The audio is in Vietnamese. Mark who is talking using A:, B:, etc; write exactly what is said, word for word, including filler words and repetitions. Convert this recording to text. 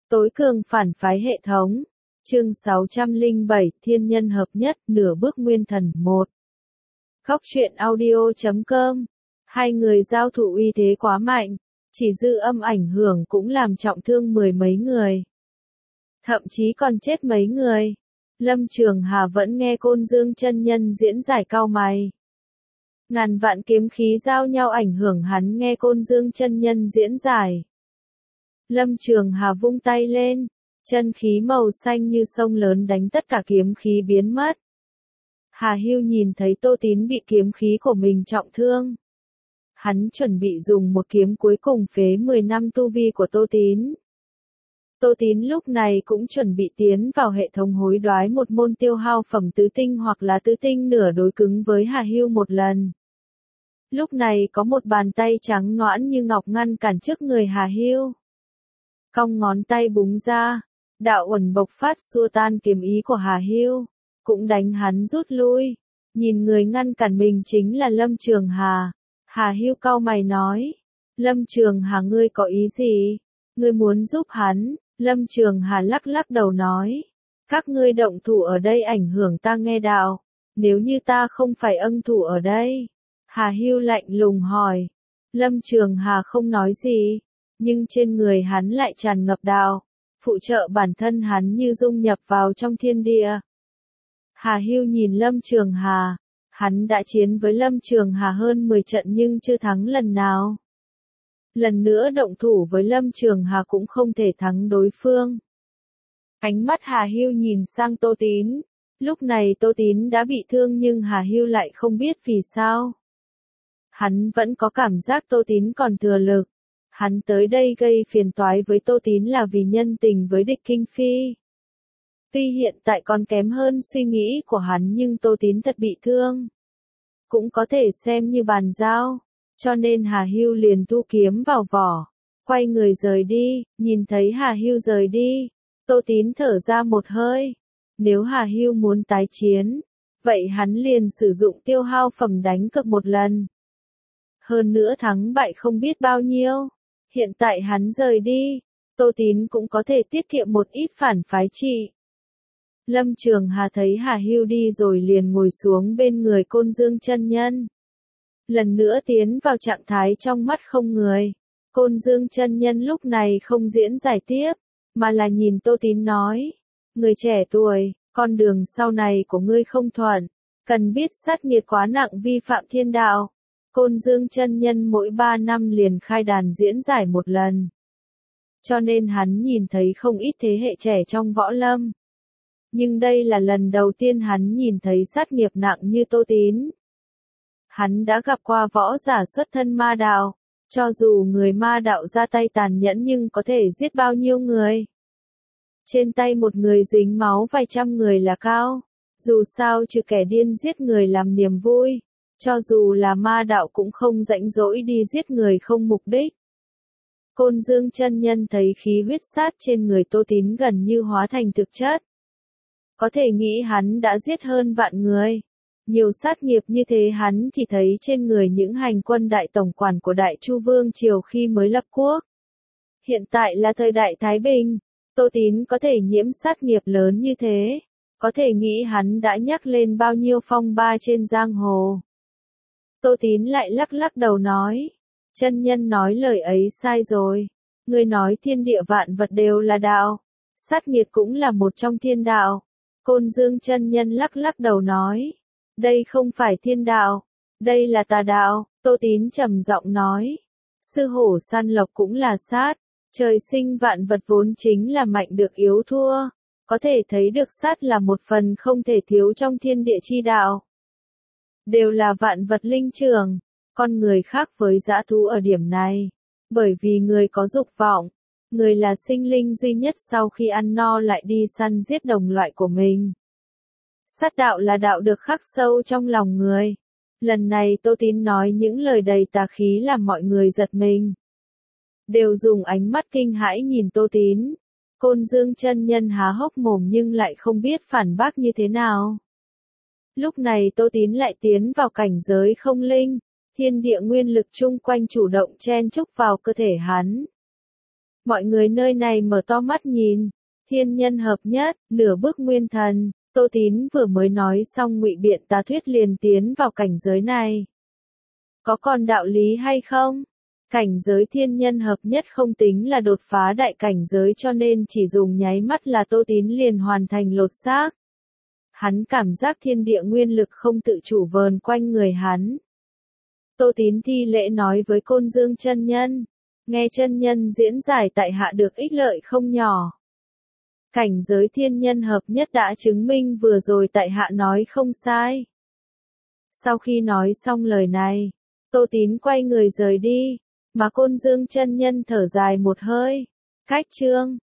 A: Tối cường phản phái hệ thống. Chương sáu trăm lẻ bảy, Thiên nhân hợp nhất, nửa bước nguyên thần một. Khóc chuyện audio chấm com. Hai người giao thủ uy thế quá mạnh, chỉ dư âm ảnh hưởng cũng làm trọng thương mười mấy người. Thậm chí còn chết mấy người. Lâm Trường Hà vẫn nghe Côn Dương chân nhân diễn giải cau mày. Ngàn vạn kiếm khí giao nhau ảnh hưởng hắn nghe Côn Dương chân nhân diễn giải. Lâm Trường Hà vung tay lên, chân khí màu xanh như sông lớn đánh tất cả kiếm khí biến mất. Hà Hưu nhìn thấy Tô Tín bị kiếm khí của mình trọng thương. Hắn chuẩn bị dùng một kiếm cuối cùng phế mười năm tu vi của Tô Tín. Tô Tín lúc này cũng chuẩn bị tiến vào hệ thống hối đoái một môn tiêu hao phẩm tứ tinh hoặc là tứ tinh nửa đối cứng với Hà Hưu một lần. Lúc này có một bàn tay trắng nõn như ngọc ngăn cản trước người Hà Hưu. Cong ngón tay búng ra, đạo uẩn bộc phát xua tan kiếm ý của Hà Hưu, cũng đánh hắn rút lui. Nhìn người ngăn cản mình chính là Lâm Trường Hà. Hà Hưu cau mày nói, Lâm Trường Hà ngươi có ý gì? Ngươi muốn giúp hắn? Lâm Trường Hà lắc lắc đầu nói, các ngươi động thủ ở đây ảnh hưởng ta nghe đạo, nếu như ta không phải ân thủ ở đây. Hà Hưu lạnh lùng hỏi. Lâm Trường Hà không nói gì, nhưng trên người hắn lại tràn ngập đạo, phụ trợ bản thân hắn như dung nhập vào trong thiên địa. Hà Hưu nhìn Lâm Trường Hà, hắn đã chiến với Lâm Trường Hà hơn mười trận nhưng chưa thắng lần nào. Lần nữa động thủ với Lâm Trường Hà cũng không thể thắng đối phương. Ánh mắt Hà Hưu nhìn sang Tô Tín, lúc này Tô Tín đã bị thương nhưng Hà Hưu lại không biết vì sao. Hắn vẫn có cảm giác Tô Tín còn thừa lực. Hắn tới đây gây phiền toái với Tô Tín là vì nhân tình với địch Kinh Phi. Tuy hiện tại còn kém hơn suy nghĩ của hắn nhưng Tô Tín thật bị thương. Cũng có thể xem như bàn giao, cho nên Hà Hưu liền thu kiếm vào vỏ, quay người rời đi. Nhìn thấy Hà Hưu rời đi, Tô Tín thở ra một hơi. Nếu Hà Hưu muốn tái chiến, vậy hắn liền sử dụng tiêu hao phẩm đánh cược một lần. Hơn nữa thắng bại không biết bao nhiêu. Hiện tại hắn rời đi, Tô Tín cũng có thể tiết kiệm một ít phản phái trị. Lâm Trường Hà thấy Hà Hưu đi rồi liền ngồi xuống bên người Côn Dương chân nhân. Lần nữa tiến vào trạng thái trong mắt không người. Côn Dương chân nhân lúc này không diễn giải tiếp, mà là nhìn Tô Tín nói, người trẻ tuổi, con đường sau này của ngươi không thuận, cần biết sát nghiệt quá nặng vi phạm thiên đạo. Côn Dương chân nhân mỗi ba năm liền khai đàn diễn giải một lần. Cho nên hắn nhìn thấy không ít thế hệ trẻ trong võ lâm. Nhưng đây là lần đầu tiên hắn nhìn thấy sát nghiệp nặng như Tô Tín. Hắn đã gặp qua võ giả xuất thân ma đạo, cho dù người ma đạo ra tay tàn nhẫn nhưng có thể giết bao nhiêu người. Trên tay một người dính máu vài trăm người là cao, dù sao trừ kẻ điên giết người làm niềm vui. Cho dù là ma đạo cũng không rãnh rỗi đi giết người không mục đích. Côn Dương chân nhân thấy khí huyết sát trên người Tô Tín gần như hóa thành thực chất. Có thể nghĩ hắn đã giết hơn vạn người. Nhiều sát nghiệp như thế hắn chỉ thấy trên người những hành quân đại tổng quản của Đại Chu Vương Triều khi mới lập quốc. Hiện tại là thời đại Thái Bình, Tô Tín có thể nhiễm sát nghiệp lớn như thế. Có thể nghĩ hắn đã nhắc lên bao nhiêu phong ba trên giang hồ. Tô Tín lại lắc lắc đầu nói, chân nhân nói lời ấy sai rồi, người nói thiên địa vạn vật đều là đạo, sát nghiệt cũng là một trong thiên đạo. Côn Dương chân nhân lắc lắc đầu nói, đây không phải thiên đạo, đây là tà đạo. Tô Tín trầm giọng nói, sư hổ săn lộc cũng là sát, trời sinh vạn vật vốn chính là mạnh được yếu thua, có thể thấy được sát là một phần không thể thiếu trong thiên địa chi đạo. Đều là vạn vật linh trưởng, con người khác với dã thú ở điểm này, bởi vì người có dục vọng, người là sinh linh duy nhất sau khi ăn no lại đi săn giết đồng loại của mình. Sát đạo là đạo được khắc sâu trong lòng người. Lần này Tô Tín nói những lời đầy tà khí làm mọi người giật mình. Đều dùng ánh mắt kinh hãi nhìn Tô Tín. Côn Dương chân nhân há hốc mồm nhưng lại không biết phản bác như thế nào. Lúc này Tô Tín lại tiến vào cảnh giới không linh, thiên địa nguyên lực chung quanh chủ động chen chúc vào cơ thể hắn. Mọi người nơi này mở to mắt nhìn. Thiên nhân hợp nhất, nửa bước nguyên thần. Tô Tín vừa mới nói xong ngụy biện tà thuyết liền tiến vào cảnh giới này. Có còn đạo lý hay không? Cảnh giới thiên nhân hợp nhất không tính là đột phá đại cảnh giới cho nên chỉ dùng nháy mắt là Tô Tín liền hoàn thành lột xác. Hắn cảm giác thiên địa nguyên lực không tự chủ vờn quanh người hắn. Tô Tín thi lễ nói với Côn Dương chân nhân, nghe chân nhân diễn giải tại hạ được ích lợi không nhỏ. Cảnh giới thiên nhân hợp nhất đã chứng minh vừa rồi tại hạ nói không sai. Sau khi nói xong lời này, Tô Tín quay người rời đi, mà Côn Dương chân nhân thở dài một hơi. Cách chương